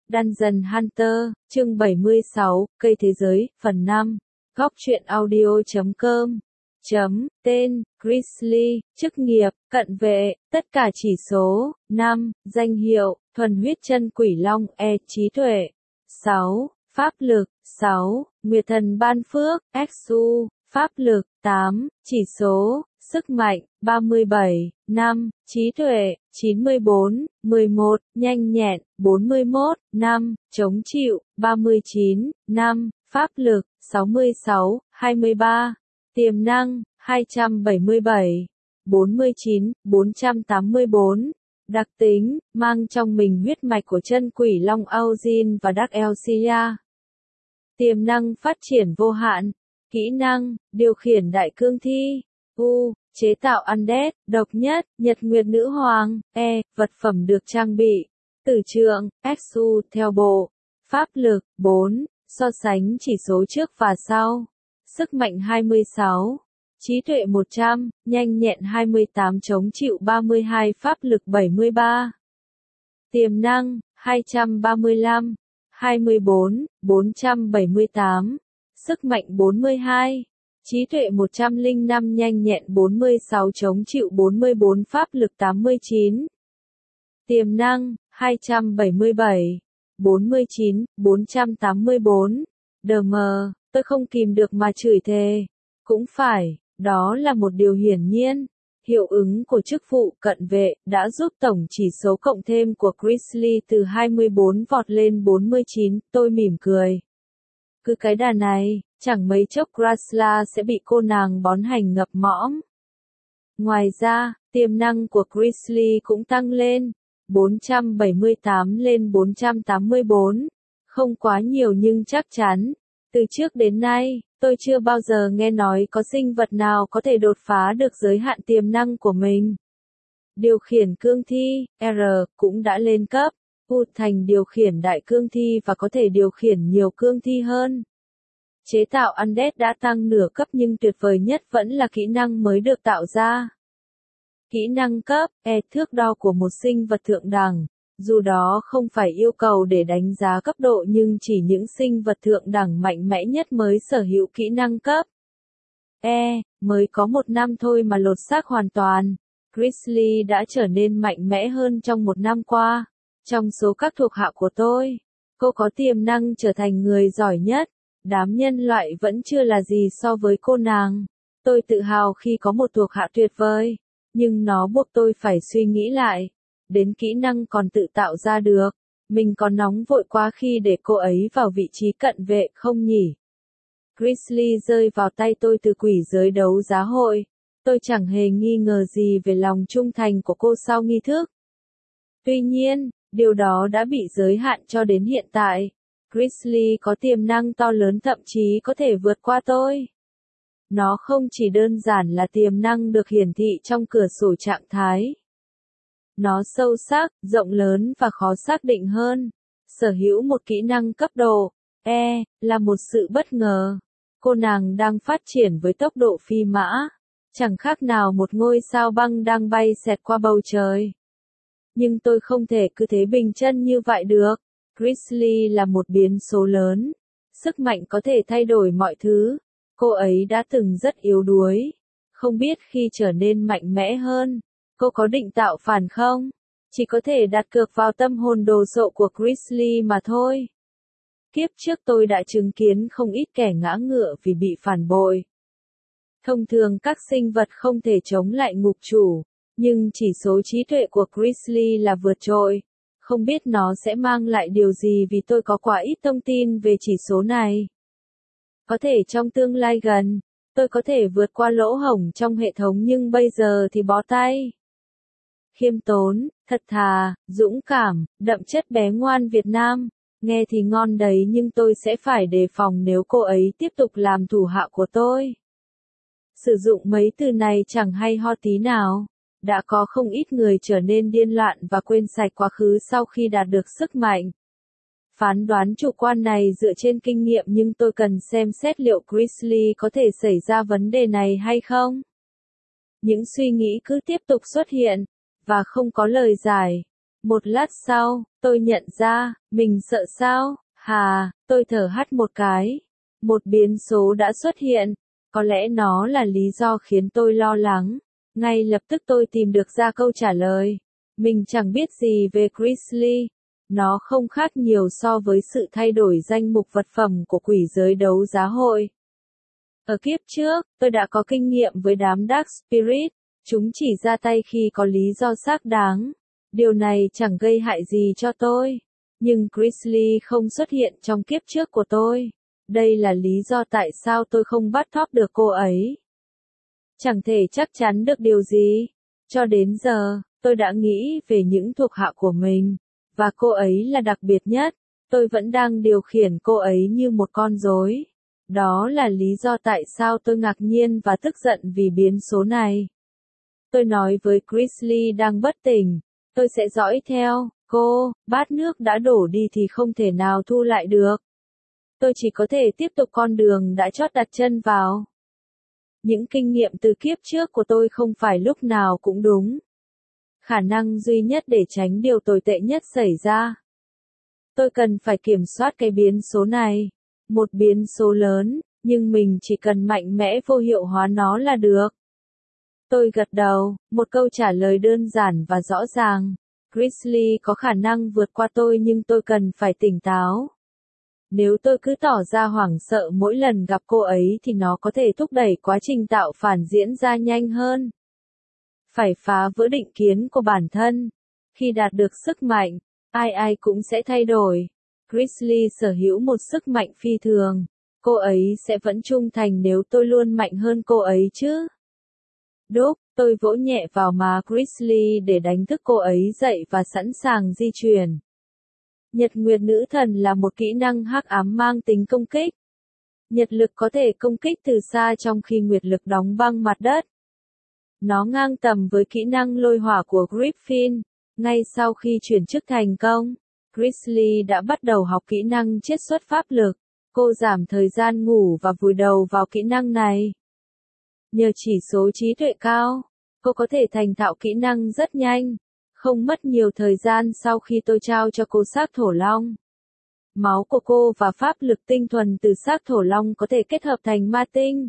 Dungeon Hunter, chương 76, Cây Thế Giới, phần 5. Góc truyện audio.com. Tên, Grizzly, chức nghiệp, cận vệ, tất cả chỉ số, 5, danh hiệu, thuần huyết chân quỷ long, trí tuệ, 6, pháp lực, 6, nguyệt thần ban phước, XU, pháp lực, 8, chỉ số, sức mạnh, 37, 5, trí tuệ, 94, 11, nhanh nhẹn, 41, 5, chống chịu, 39, 5, pháp lực, 66, 23, tiềm năng, 277, 49, 484, đặc tính, mang trong mình huyết mạch của chân quỷ long Aujin và Dark Elsia. Tiềm năng phát triển vô hạn, kỹ năng, điều khiển đại cương thi, chế tạo undead, độc nhất, nhật nguyệt nữ hoàng, vật phẩm được trang bị, tử trượng, XU, theo bộ, pháp lực, 4, so sánh chỉ số trước và sau, sức mạnh 26, trí tuệ 100, nhanh nhẹn 28, chống chịu 32, pháp lực 73, tiềm năng, 235, 24, 478, sức mạnh 42, trí tuệ 105, nhanh nhẹn 46, chống chịu 44, pháp lực 89, tiềm năng, 277, 49, 484, đm, tôi không kìm được mà chửi thề. Cũng phải, đó là một điều hiển nhiên. Hiệu ứng của chức vụ cận vệ đã giúp tổng chỉ số cộng thêm của Grizzly từ 24 vọt lên 49, tôi mỉm cười. Cứ cái đà này, chẳng mấy chốc Grasla sẽ bị cô nàng bón hành ngập mõm. Ngoài ra, tiềm năng của Grizzly cũng tăng lên, 478 lên 484, không quá nhiều nhưng chắc chắn. Từ trước đến nay, tôi chưa bao giờ nghe nói có sinh vật nào có thể đột phá được giới hạn tiềm năng của mình. Điều khiển cương thi, cũng đã lên cấp, thành điều khiển đại cương thi và có thể điều khiển nhiều cương thi hơn. Chế tạo undead đã tăng nửa cấp nhưng tuyệt vời nhất vẫn là kỹ năng mới được tạo ra. Kỹ năng cấp, thước đo của một sinh vật thượng đẳng. Dù đó không phải yêu cầu để đánh giá cấp độ nhưng chỉ những sinh vật thượng đẳng mạnh mẽ nhất mới sở hữu kỹ năng cấp. Mới có 1 năm thôi mà lột xác hoàn toàn. Grizzly đã trở nên mạnh mẽ hơn trong 1 năm qua. Trong số các thuộc hạ của tôi, cô có tiềm năng trở thành người giỏi nhất. Đám nhân loại vẫn chưa là gì so với cô nàng. Tôi tự hào khi có một thuộc hạ tuyệt vời. Nhưng nó buộc tôi phải suy nghĩ lại. Đến kỹ năng còn tự tạo ra được. Mình có nóng vội quá khi để cô ấy vào vị trí cận vệ không nhỉ? Grizzly rơi vào tay tôi từ quỷ giới đấu giá hội. Tôi chẳng hề nghi ngờ gì về lòng trung thành của cô sau nghi thức. Tuy nhiên, điều đó đã bị giới hạn cho đến hiện tại. Grizzly có tiềm năng to lớn thậm chí có thể vượt qua tôi. Nó không chỉ đơn giản là tiềm năng được hiển thị trong cửa sổ trạng thái. Nó sâu sắc, rộng lớn và khó xác định hơn. Sở hữu một kỹ năng cấp độ là một sự bất ngờ. Cô nàng đang phát triển với tốc độ phi mã. Chẳng khác nào một ngôi sao băng đang bay xẹt qua bầu trời. Nhưng tôi không thể cứ thế bình chân như vậy được. Grizzly là một biến số lớn. Sức mạnh có thể thay đổi mọi thứ. Cô ấy đã từng rất yếu đuối. Không biết khi trở nên mạnh mẽ hơn, cô có định tạo phản không? Chỉ có thể đặt cược vào tâm hồn đồ sộ của Grizzly mà thôi. Kiếp trước tôi đã chứng kiến không ít kẻ ngã ngựa vì bị phản bội. Thông thường các sinh vật không thể chống lại ngục chủ, nhưng chỉ số trí tuệ của Grizzly là vượt trội. Không biết nó sẽ mang lại điều gì vì tôi có quá ít thông tin về chỉ số này. Có thể trong tương lai gần, tôi có thể vượt qua lỗ hổng trong hệ thống nhưng bây giờ thì bó tay. Khiêm tốn, thật thà, dũng cảm, đậm chất bé ngoan Việt Nam. Nghe thì ngon đấy nhưng tôi sẽ phải đề phòng nếu cô ấy tiếp tục làm thủ hạ của tôi. Sử dụng mấy từ này chẳng hay ho tí nào. Đã có không ít người trở nên điên loạn và quên sạch quá khứ sau khi đạt được sức mạnh. Phán đoán chủ quan này dựa trên kinh nghiệm nhưng tôi cần xem xét liệu Grizzly có thể xảy ra vấn đề này hay không. Những suy nghĩ cứ tiếp tục xuất hiện, và không có lời giải. Một lát sau, tôi nhận ra, mình sợ sao? Tôi thở hắt một cái. Một biến số đã xuất hiện. Có lẽ nó là lý do khiến tôi lo lắng. Ngay lập tức tôi tìm được ra câu trả lời. Mình chẳng biết gì về Grizzly. Nó không khác nhiều so với sự thay đổi danh mục vật phẩm của quỷ giới đấu giá hội. Ở kiếp trước, tôi đã có kinh nghiệm với đám Dark Spirit. Chúng chỉ ra tay khi có lý do xác đáng. Điều này chẳng gây hại gì cho tôi. Nhưng Grizzly không xuất hiện trong kiếp trước của tôi. Đây là lý do tại sao tôi không bắt thóp được cô ấy. Chẳng thể chắc chắn được điều gì. Cho đến giờ, tôi đã nghĩ về những thuộc hạ của mình. Và cô ấy là đặc biệt nhất. Tôi vẫn đang điều khiển cô ấy như một con rối. Đó là lý do tại sao tôi ngạc nhiên và tức giận vì biến số này. Tôi nói với Grizzly đang bất tỉnh. Tôi sẽ dõi theo, cô, bát nước đã đổ đi thì không thể nào thu lại được. Tôi chỉ có thể tiếp tục con đường đã chót đặt chân vào. Những kinh nghiệm từ kiếp trước của tôi không phải lúc nào cũng đúng. Khả năng duy nhất để tránh điều tồi tệ nhất xảy ra. Tôi cần phải kiểm soát cái biến số này. Một biến số lớn, nhưng mình chỉ cần mạnh mẽ vô hiệu hóa nó là được. Tôi gật đầu, một câu trả lời đơn giản và rõ ràng. Grizzly có khả năng vượt qua tôi nhưng tôi cần phải tỉnh táo. Nếu tôi cứ tỏ ra hoảng sợ mỗi lần gặp cô ấy thì nó có thể thúc đẩy quá trình tạo phản diễn ra nhanh hơn. Phải phá vỡ định kiến của bản thân. Khi đạt được sức mạnh, ai cũng sẽ thay đổi. Grizzly sở hữu một sức mạnh phi thường. Cô ấy sẽ vẫn trung thành nếu tôi luôn mạnh hơn cô ấy chứ. Đúc, tôi vỗ nhẹ vào má Grizzly để đánh thức cô ấy dậy và sẵn sàng di chuyển. Nhật Nguyệt Nữ Thần là một kỹ năng hắc ám mang tính công kích. Nhật lực có thể công kích từ xa trong khi Nguyệt lực đóng băng mặt đất. Nó ngang tầm với kỹ năng lôi hỏa của Griffin. Ngay sau khi chuyển chức thành công, Grizzly đã bắt đầu học kỹ năng chiết xuất pháp lực. Cô giảm thời gian ngủ và vùi đầu vào kỹ năng này. Nhờ chỉ số trí tuệ cao, cô có thể thành thạo kỹ năng rất nhanh. Không mất nhiều thời gian sau khi tôi trao cho cô xác thổ long. Máu của cô và pháp lực tinh thuần từ xác thổ long có thể kết hợp thành ma tinh.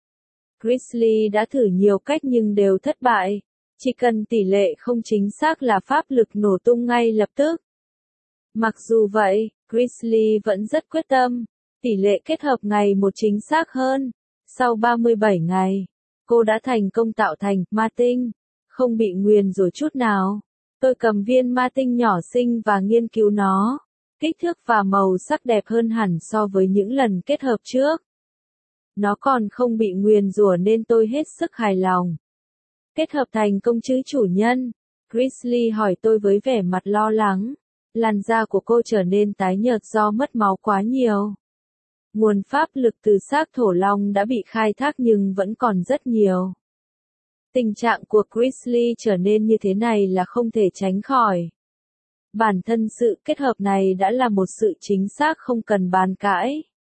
Grizzly đã thử nhiều cách nhưng đều thất bại. Chỉ cần tỷ lệ không chính xác là pháp lực nổ tung ngay lập tức. Mặc dù vậy, Grizzly vẫn rất quyết tâm. Tỷ lệ kết hợp ngày một chính xác hơn. Sau 37 ngày, cô đã thành công tạo thành ma tinh. Không bị nguyền rủa chút nào. Tôi cầm viên ma tinh nhỏ xinh và nghiên cứu nó. Kích thước và màu sắc đẹp hơn hẳn so với những lần kết hợp trước. Nó còn không bị nguyền rủa nên tôi hết sức hài lòng. Kết hợp thành công chứ chủ nhân? Grizzly hỏi tôi với vẻ mặt lo lắng. Làn da của cô trở nên tái nhợt do mất máu quá nhiều. Nguồn pháp lực từ xác thổ long đã bị khai thác nhưng vẫn còn rất nhiều. Tình trạng của Grizzly trở nên như thế này là không thể tránh khỏi. Bản thân sự kết hợp này đã là một sự chính xác không cần bàn cãi.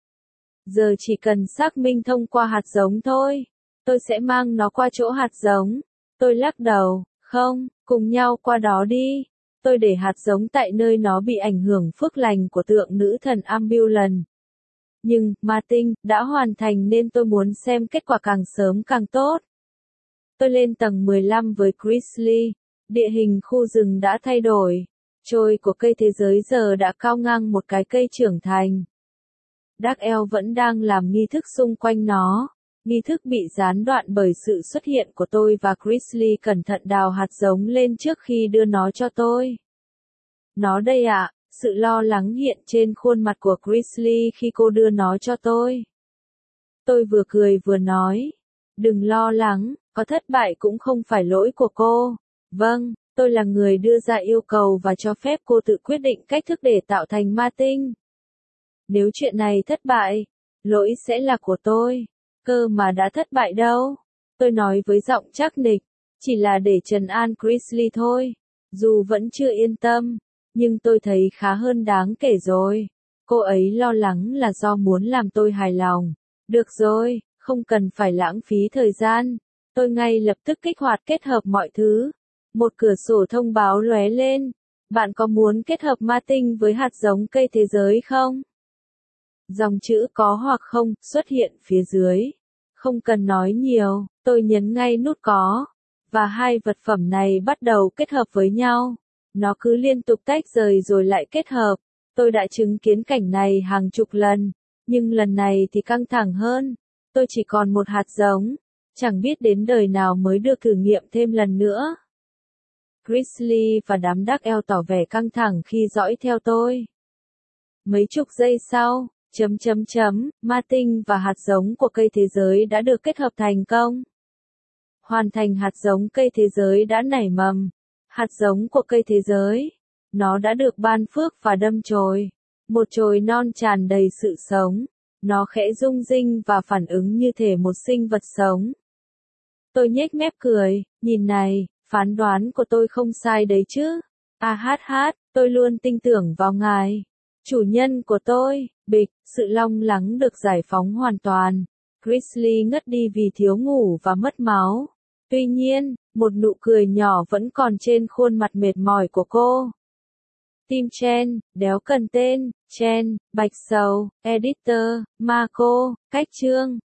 Giờ chỉ cần xác minh thông qua hạt giống thôi. Tôi sẽ mang nó qua chỗ hạt giống. Tôi lắc đầu, không, cùng nhau qua đó đi. Tôi để hạt giống tại nơi nó bị ảnh hưởng phước lành của tượng nữ thần Ambulan. Nhưng, ma tinh, đã hoàn thành nên tôi muốn xem kết quả càng sớm càng tốt. Tôi lên tầng 15 với Grizzly. Địa hình khu rừng đã thay đổi. Trôi của cây thế giới giờ đã cao ngang một cái cây trưởng thành. Dark Elf vẫn đang làm nghi thức xung quanh nó. Nghi thức bị gián đoạn bởi sự xuất hiện của tôi và Grizzly cẩn thận đào hạt giống lên trước khi đưa nó cho tôi. Nó đây ạ, sự lo lắng hiện trên khuôn mặt của Grizzly khi cô đưa nó cho tôi. Tôi vừa cười vừa nói. Đừng lo lắng, có thất bại cũng không phải lỗi của cô. Vâng, tôi là người đưa ra yêu cầu và cho phép cô tự quyết định cách thức để tạo thành ma tinh. Nếu chuyện này thất bại, lỗi sẽ là của tôi. Cơ mà đã thất bại đâu. Tôi nói với giọng chắc nịch. Chỉ là để trấn an Grizzly thôi. Dù vẫn chưa yên tâm, nhưng tôi thấy khá hơn đáng kể rồi. Cô ấy lo lắng là do muốn làm tôi hài lòng. Được rồi, không cần phải lãng phí thời gian. Tôi ngay lập tức kích hoạt kết hợp mọi thứ. Một cửa sổ thông báo lóe lên. Bạn có muốn kết hợp ma tinh với hạt giống cây thế giới không? Dòng chữ có hoặc không xuất hiện phía dưới. Không cần nói nhiều, tôi nhấn ngay nút có. Và hai vật phẩm này bắt đầu kết hợp với nhau. Nó cứ liên tục tách rời rồi lại kết hợp. Tôi đã chứng kiến cảnh này hàng chục lần. Nhưng lần này thì căng thẳng hơn. Tôi chỉ còn một hạt giống. Chẳng biết đến đời nào mới được thử nghiệm thêm lần nữa. Grizzly và đám đắc eo tỏ vẻ căng thẳng khi dõi theo tôi. Mấy chục giây sau, ma tinh và hạt giống của cây thế giới đã được kết hợp thành công. Hoàn thành hạt giống cây thế giới đã nảy mầm. Hạt giống của cây thế giới. Nó đã được ban phước và đâm chồi. Một chồi non tràn đầy sự sống. Nó khẽ rung rinh và phản ứng như thể một sinh vật sống. Tôi nhếch mép cười, nhìn này, phán đoán của tôi không sai đấy chứ. Tôi luôn tin tưởng vào ngài. Chủ nhân của tôi, bịch, sự long lắng được giải phóng hoàn toàn. Grizzly ngất đi vì thiếu ngủ và mất máu. Tuy nhiên, một nụ cười nhỏ vẫn còn trên khuôn mặt mệt mỏi của cô. Tim Chen, đéo cần tên, Chen, Bạch Sầu, Editor, Marco, Cách chương.